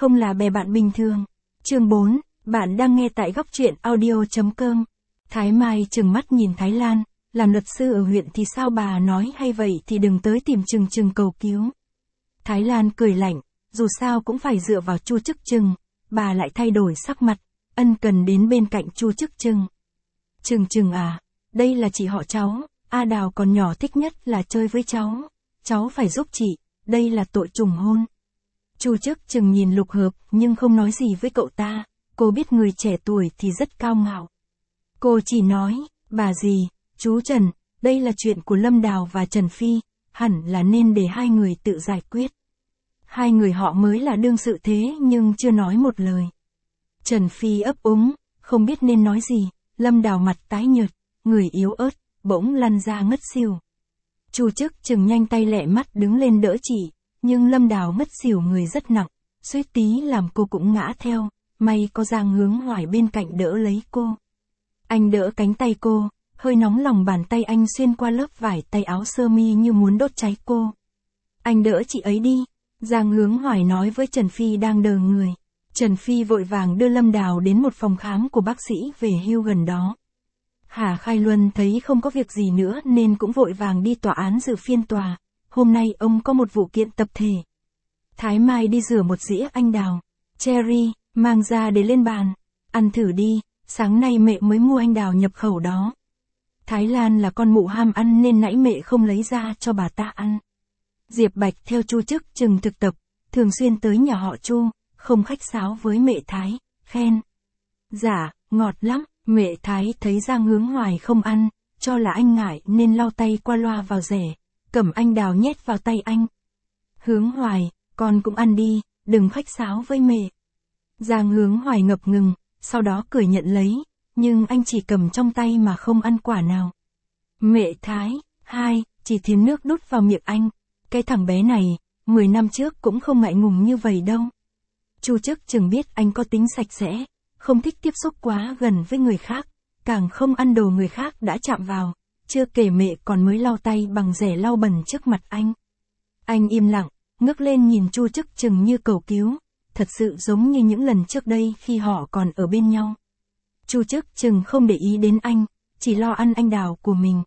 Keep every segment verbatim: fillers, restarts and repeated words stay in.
không là bè bạn bình thường. Chương bốn, bạn đang nghe tại góc truyện audio chấm com. Thái Mai trừng mắt nhìn Thái Lan, làm luật sư ở huyện thì sao bà nói hay vậy thì đừng tới tìm Trừng Trừng cầu cứu. Thái Lan cười lạnh, dù sao cũng phải dựa vào Chu Chức Trừng, bà lại thay đổi sắc mặt, ân cần đến bên cạnh Chu Chức Trừng. Trừng Trừng à, đây là chị họ cháu, A Đào còn nhỏ thích nhất là chơi với cháu, cháu phải giúp chị, đây là tội trùng hôn. Chu Chức Trừng nhìn Lục Hợp nhưng không nói gì với cậu ta, cô biết người trẻ tuổi thì rất cao ngạo. Cô chỉ nói, bà dì, chú Trần, đây là chuyện của Lâm Đào và Trần Phi, hẳn là nên để hai người tự giải quyết. Hai người họ mới là đương sự thế nhưng chưa nói một lời. Trần Phi ấp úng, không biết nên nói gì, Lâm Đào mặt tái nhợt, người yếu ớt, bỗng lăn ra ngất xỉu. Chu Chức Trừng nhanh tay lẹ mắt đứng lên đỡ chị, nhưng Lâm Đào ngất xỉu người rất nặng, suýt tí làm cô cũng ngã theo, may có Giang Hướng Hoài bên cạnh đỡ lấy cô. Anh đỡ cánh tay cô, hơi nóng lòng bàn tay anh xuyên qua lớp vải tay áo sơ mi như muốn đốt cháy cô. Anh đỡ chị ấy đi, Giang Hướng Hoài nói với Trần Phi đang đờ người. Trần Phi vội vàng đưa Lâm Đào đến một phòng khám của bác sĩ về hưu gần đó. Hà Khai Luân thấy không có việc gì nữa nên cũng vội vàng đi tòa án dự phiên tòa. Hôm nay ông có một vụ kiện tập thể. Thái Mai đi rửa một dĩa anh đào, cherry, mang ra để lên bàn. Ăn thử đi, sáng nay mẹ mới mua anh đào nhập khẩu đó. Thái Lan là con mụ ham ăn nên nãy mẹ không lấy ra cho bà ta ăn. Diệp Bạch theo Chu Chức Trừng thực tập, thường xuyên tới nhà họ Chu, không khách sáo với mẹ Thái, khen. Dạ, ngọt lắm, mẹ Thái thấy Giang Hướng Hoài không ăn, cho là anh ngại nên lau tay qua loa vào rẻ, cầm anh đào nhét vào tay anh. Hướng Hoài, con cũng ăn đi, đừng khách sáo với mẹ. Giang Hướng Hoài ngập ngừng, sau đó cười nhận lấy, nhưng anh chỉ cầm trong tay mà không ăn quả nào. Mẹ Thái, hai, chỉ thiến nước đút vào miệng anh. Cái thằng bé này, mười năm trước cũng không ngại ngùng như vậy đâu. Chu Chức Trừng biết anh có tính sạch sẽ, không thích tiếp xúc quá gần với người khác, càng không ăn đồ người khác đã chạm vào, chưa kể mẹ còn mới lau tay bằng rẻ lau bẩn trước mặt anh. Anh im lặng, ngước lên nhìn Chu Chức Trừng như cầu cứu, thật sự giống như những lần trước đây khi họ còn ở bên nhau. Chu Chức Trừng không để ý đến anh, chỉ lo ăn anh đào của mình.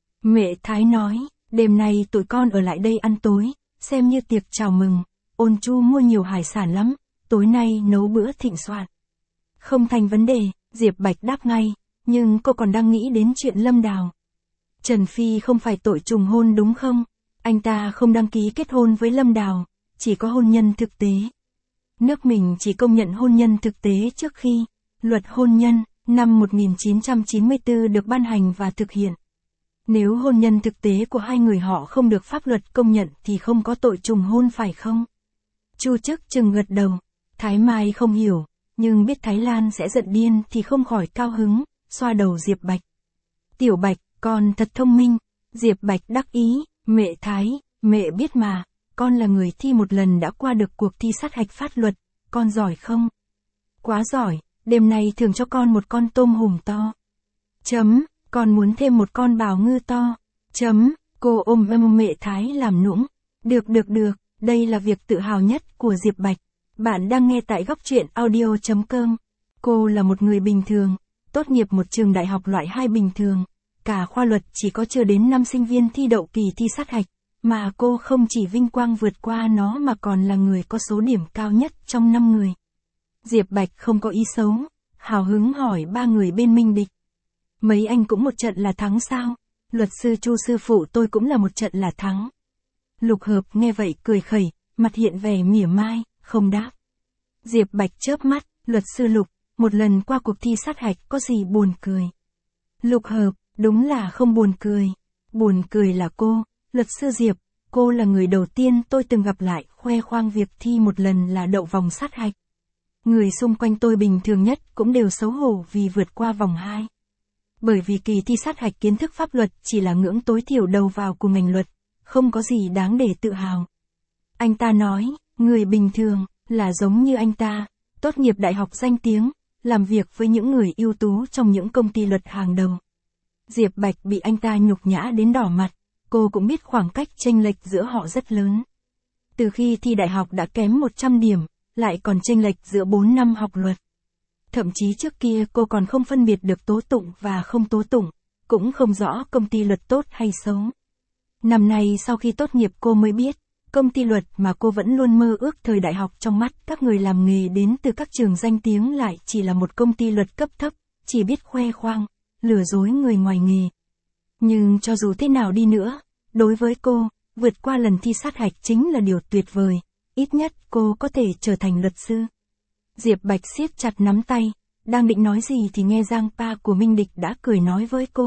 Mẹ Thái nói, đêm nay tụi con ở lại đây ăn tối, xem như tiệc chào mừng, Ôn Chu mua nhiều hải sản lắm, tối nay nấu bữa thịnh soạn. Không thành vấn đề, Diệp Bạch đáp ngay, nhưng cô còn đang nghĩ đến chuyện Lâm Đào. Trần Phi không phải tội trùng hôn đúng không? Anh ta không đăng ký kết hôn với Lâm Đào, chỉ có hôn nhân thực tế. Nước mình chỉ công nhận hôn nhân thực tế trước khi Luật Hôn nhân, năm một nghìn chín trăm chín mươi tư được ban hành và thực hiện. Nếu hôn nhân thực tế của hai người họ không được pháp luật công nhận thì không có tội trùng hôn phải không? Chu Chức Trừng gật đầu. Thái Mai không hiểu, nhưng biết Thái Lan sẽ giận điên thì không khỏi cao hứng, xoa đầu Diệp Bạch. Tiểu Bạch, con thật thông minh. Diệp Bạch đắc ý, mẹ Thái, mẹ biết mà, con là người thi một lần đã qua được cuộc thi sát hạch pháp luật, con giỏi không? Quá giỏi, đêm nay thưởng cho con một con tôm hùm to. Chấm, con muốn thêm một con bào ngư to. Chấm, cô ôm ôm mẹ Thái làm nũng. Được được được, đây là việc tự hào nhất của Diệp Bạch. Bạn đang nghe tại góc truyện audio chấm com. Cô là một người bình thường, tốt nghiệp một trường đại học loại hai bình thường. Cả khoa luật chỉ có chưa đến năm sinh viên thi đậu kỳ thi sát hạch, mà cô không chỉ vinh quang vượt qua nó mà còn là người có số điểm cao nhất trong năm người. Diệp Bạch không có ý xấu, hào hứng hỏi ba người bên minh địch. Mấy anh cũng một trận là thắng sao? Luật sư Chu sư phụ tôi cũng là một trận là thắng. Lục Hợp nghe vậy cười khẩy, mặt hiện vẻ mỉa mai, không đáp. Diệp Bạch chớp mắt, luật sư Lục, một lần qua cuộc thi sát hạch có gì buồn cười? Lục Hợp, đúng là không buồn cười. Buồn cười là cô, luật sư Diệp, cô là người đầu tiên tôi từng gặp lại khoe khoang việc thi một lần là đậu vòng sát hạch. Người xung quanh tôi bình thường nhất cũng đều xấu hổ vì vượt qua vòng hai. Bởi vì kỳ thi sát hạch kiến thức pháp luật chỉ là ngưỡng tối thiểu đầu vào của ngành luật, không có gì đáng để tự hào. Anh ta nói, người bình thường, là giống như anh ta, tốt nghiệp đại học danh tiếng, làm việc với những người ưu tú trong những công ty luật hàng đầu. Diệp Bạch bị anh ta nhục nhã đến đỏ mặt, cô cũng biết khoảng cách chênh lệch giữa họ rất lớn. Từ khi thi đại học đã kém một trăm điểm, lại còn chênh lệch giữa bốn năm học luật. Thậm chí trước kia cô còn không phân biệt được tố tụng và không tố tụng, cũng không rõ công ty luật tốt hay xấu. Năm nay sau khi tốt nghiệp cô mới biết, công ty luật mà cô vẫn luôn mơ ước thời đại học trong mắt các người làm nghề đến từ các trường danh tiếng lại chỉ là một công ty luật cấp thấp, chỉ biết khoe khoang, lừa dối người ngoài nghề. Nhưng cho dù thế nào đi nữa, đối với cô, vượt qua lần thi sát hạch chính là điều tuyệt vời, ít nhất cô có thể trở thành luật sư. Diệp Bạch siết chặt nắm tay, đang định nói gì thì nghe Giang Pa của Minh Địch đã cười nói với cô.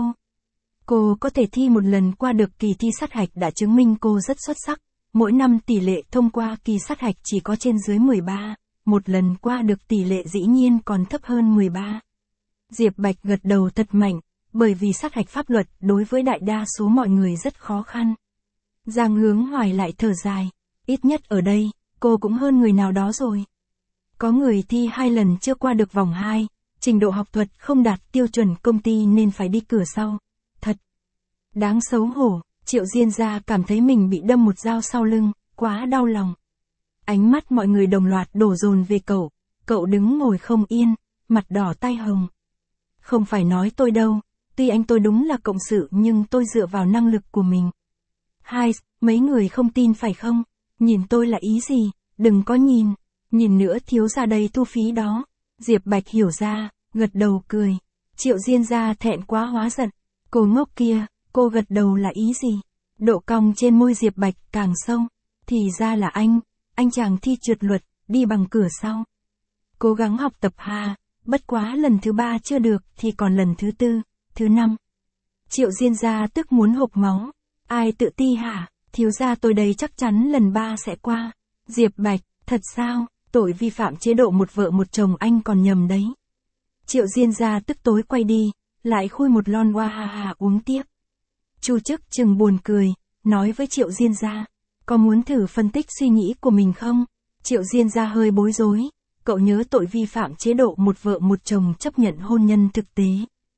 Cô có thể thi một lần qua được kỳ thi sát hạch đã chứng minh cô rất xuất sắc. Mỗi năm tỷ lệ thông qua kỳ sát hạch chỉ có trên dưới mười ba, một lần qua được tỷ lệ dĩ nhiên còn thấp hơn mười ba. Diệp Bạch gật đầu thật mạnh, bởi vì sát hạch pháp luật đối với đại đa số mọi người rất khó khăn. Giang Hướng Hoài lại thở dài, ít nhất ở đây, cô cũng hơn người nào đó rồi. Có người thi hai lần chưa qua được vòng hai, trình độ học thuật không đạt tiêu chuẩn công ty nên phải đi cửa sau. Thật đáng xấu hổ. Triệu Diên Gia cảm thấy mình bị đâm một dao sau lưng, quá đau lòng. Ánh mắt mọi người đồng loạt đổ dồn về cậu, cậu đứng ngồi không yên, mặt đỏ tai hồng. Không phải nói tôi đâu, tuy anh tôi đúng là cộng sự nhưng tôi dựa vào năng lực của mình. Hai, mấy người không tin phải không? Nhìn tôi là ý gì? Đừng có nhìn, nhìn nữa thiếu ra đây thu phí đó. Diệp Bạch hiểu ra, gật đầu cười. Triệu Diên Gia thẹn quá hóa giận. Cô ngốc kia. Cô gật đầu là ý gì? Độ cong trên môi Diệp Bạch càng sâu. Thì ra là anh, anh chàng thi trượt luật, đi bằng cửa sau. Cố gắng học tập hà, bất quá lần thứ ba chưa được thì còn lần thứ tư, thứ năm. Triệu Diên Gia tức muốn hộc máu. Ai tự ti hả? Thiếu gia tôi đây chắc chắn lần ba sẽ qua. Diệp Bạch, thật sao? Tội vi phạm chế độ một vợ một chồng anh còn nhầm đấy. Triệu Diên Gia tức tối quay đi, lại khui một lon hoa ha ha uống tiếp. Chu Chức Chừng buồn cười, nói với Triệu Diên Gia, có muốn thử phân tích suy nghĩ của mình không? Triệu Diên Gia hơi bối rối, cậu nhớ tội vi phạm chế độ một vợ một chồng chấp nhận hôn nhân thực tế.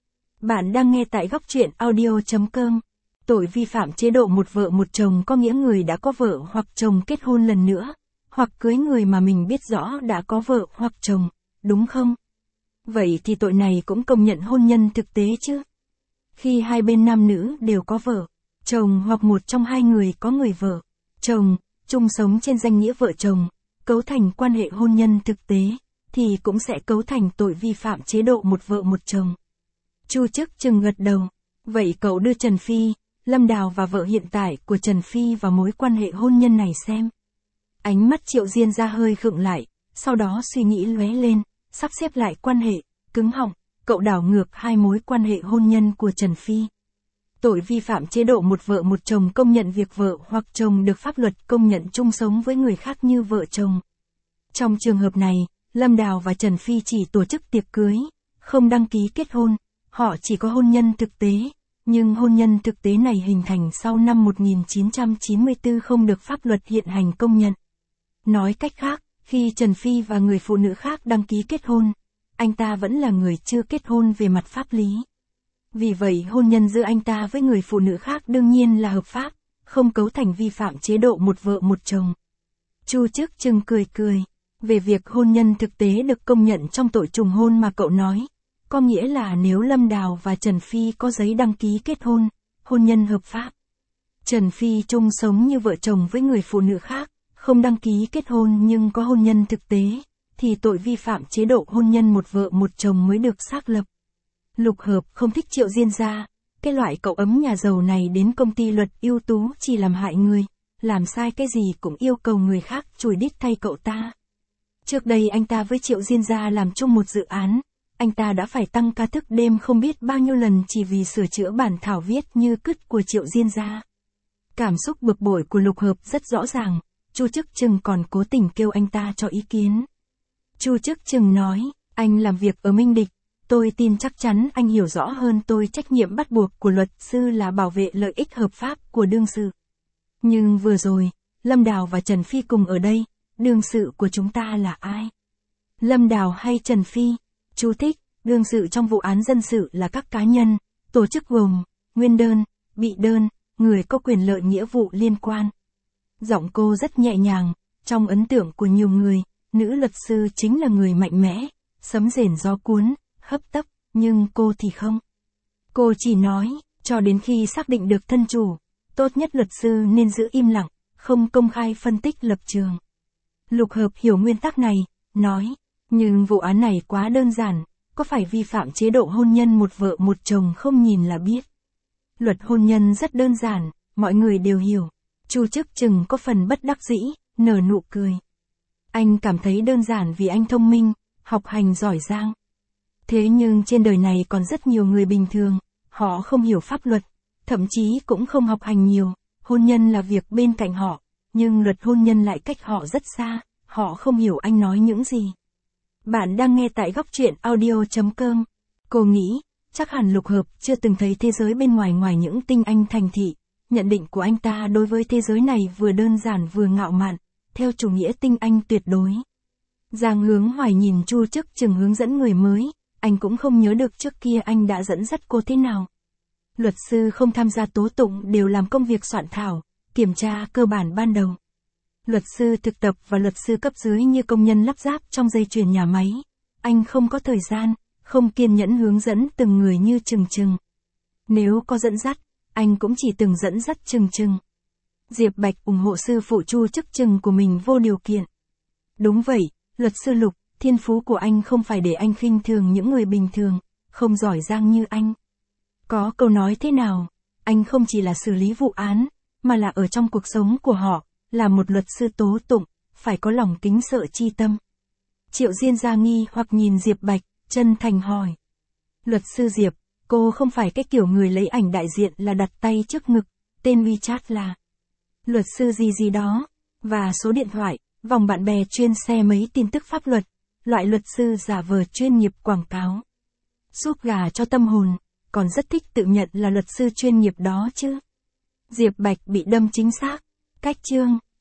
Bạn đang nghe tại góc truyện audio chấm com. Tội vi phạm chế độ một vợ một chồng có nghĩa người đã có vợ hoặc chồng kết hôn lần nữa, hoặc cưới người mà mình biết rõ đã có vợ hoặc chồng, đúng không? Vậy thì tội này cũng công nhận hôn nhân thực tế chứ? Khi hai bên nam nữ đều có vợ, chồng hoặc một trong hai người có người vợ, chồng, chung sống trên danh nghĩa vợ chồng, cấu thành quan hệ hôn nhân thực tế, thì cũng sẽ cấu thành tội vi phạm chế độ một vợ một chồng. Chu Chức Chừng gật đầu. Vậy cậu đưa Trần Phi, Lâm Đào và vợ hiện tại của Trần Phi vào mối quan hệ hôn nhân này xem. Ánh mắt Triệu Diên Gia hơi khựng lại, sau đó suy nghĩ lóe lên, sắp xếp lại quan hệ, cứng họng. Cậu đảo ngược hai mối quan hệ hôn nhân của Trần Phi. Tội vi phạm chế độ một vợ một chồng công nhận việc vợ hoặc chồng được pháp luật công nhận chung sống với người khác như vợ chồng. Trong trường hợp này, Lâm Đào và Trần Phi chỉ tổ chức tiệc cưới, không đăng ký kết hôn, họ chỉ có hôn nhân thực tế, nhưng hôn nhân thực tế này hình thành sau năm một nghìn chín trăm chín mươi tư không được pháp luật hiện hành công nhận. Nói cách khác, khi Trần Phi và người phụ nữ khác đăng ký kết hôn, anh ta vẫn là người chưa kết hôn về mặt pháp lý. Vì vậy hôn nhân giữa anh ta với người phụ nữ khác đương nhiên là hợp pháp, không cấu thành vi phạm chế độ một vợ một chồng. Chu Chức Chừng cười cười, về việc hôn nhân thực tế được công nhận trong tội trùng hôn mà cậu nói, có nghĩa là nếu Lâm Đào và Trần Phi có giấy đăng ký kết hôn, hôn nhân hợp pháp. Trần Phi chung sống như vợ chồng với người phụ nữ khác, không đăng ký kết hôn nhưng có hôn nhân thực tế, thì tội vi phạm chế độ hôn nhân một vợ một chồng mới được xác lập. Lục Hợp không thích Triệu Diên Gia, cái loại cậu ấm nhà giàu này đến công ty luật ưu tú chỉ làm hại người, làm sai cái gì cũng yêu cầu người khác chùi đít thay cậu ta. Trước đây anh ta với Triệu Diên Gia làm chung một dự án, anh ta đã phải tăng ca thức đêm không biết bao nhiêu lần chỉ vì sửa chữa bản thảo viết như cứt của Triệu Diên Gia. Cảm xúc bực bội của Lục Hợp rất rõ ràng, Chu Chức Chừng còn cố tình kêu anh ta cho ý kiến. Chu Chức Chừng nói, anh làm việc ở Minh Địch, tôi tin chắc chắn anh hiểu rõ hơn tôi trách nhiệm bắt buộc của luật sư là bảo vệ lợi ích hợp pháp của đương sự. Nhưng vừa rồi, Lâm Đào và Trần Phi cùng ở đây, đương sự của chúng ta là ai? Lâm Đào hay Trần Phi? Chú thích, đương sự trong vụ án dân sự là các cá nhân, tổ chức gồm, nguyên đơn, bị đơn, người có quyền lợi nghĩa vụ liên quan. Giọng cô rất nhẹ nhàng, trong ấn tượng của nhiều người, nữ luật sư chính là người mạnh mẽ, sấm rền gió cuốn, hấp tấp, nhưng cô thì không. Cô chỉ nói, cho đến khi xác định được thân chủ, tốt nhất luật sư nên giữ im lặng, không công khai phân tích lập trường. Lục Hợp hiểu nguyên tắc này, nói, nhưng vụ án này quá đơn giản, có phải vi phạm chế độ hôn nhân một vợ một chồng không nhìn là biết. Luật hôn nhân rất đơn giản, mọi người đều hiểu. Chu Chức Chừng có phần bất đắc dĩ, nở nụ cười. Anh cảm thấy đơn giản vì anh thông minh, học hành giỏi giang. Thế nhưng trên đời này còn rất nhiều người bình thường, họ không hiểu pháp luật, thậm chí cũng không học hành nhiều, hôn nhân là việc bên cạnh họ, nhưng luật hôn nhân lại cách họ rất xa, họ không hiểu anh nói những gì. Bạn đang nghe tại góc truyện audio chấm com. Cô nghĩ, chắc hẳn Lục Hợp chưa từng thấy thế giới bên ngoài ngoài những tinh anh thành thị. Nhận định của anh ta đối với thế giới này vừa đơn giản vừa ngạo mạn, theo chủ nghĩa tinh anh tuyệt đối. Giang Hướng Hoài nhìn Chu Chức Chừng hướng dẫn người mới, anh cũng không nhớ được trước kia anh đã dẫn dắt cô thế nào. Luật sư không tham gia tố tụng đều làm công việc soạn thảo, kiểm tra cơ bản ban đầu. Luật sư thực tập và luật sư cấp dưới như công nhân lắp ráp trong dây chuyền nhà máy. Anh không có thời gian, không kiên nhẫn hướng dẫn từng người như Chừng Chừng. Nếu có dẫn dắt, anh cũng chỉ từng dẫn dắt Chừng Chừng. Diệp Bạch ủng hộ sư phụ Chu Chức Chừng của mình vô điều kiện. Đúng vậy, luật sư Lục, thiên phú của anh không phải để anh khinh thường những người bình thường, không giỏi giang như anh. Có câu nói thế nào, anh không chỉ là xử lý vụ án, mà là ở trong cuộc sống của họ, là một luật sư tố tụng, phải có lòng kính sợ chi tâm. Triệu Diên ra nghi hoặc nhìn Diệp Bạch, chân thành hỏi. Luật sư Diệp, cô không phải cái kiểu người lấy ảnh đại diện là đặt tay trước ngực, tên WeChat là luật sư gì gì đó, và số điện thoại, vòng bạn bè chuyên share mấy tin tức pháp luật, loại luật sư giả vờ chuyên nghiệp quảng cáo. Súp gà cho tâm hồn, còn rất thích tự nhận là luật sư chuyên nghiệp đó chứ. Diệp Bạch bị đâm chính xác, cách chương.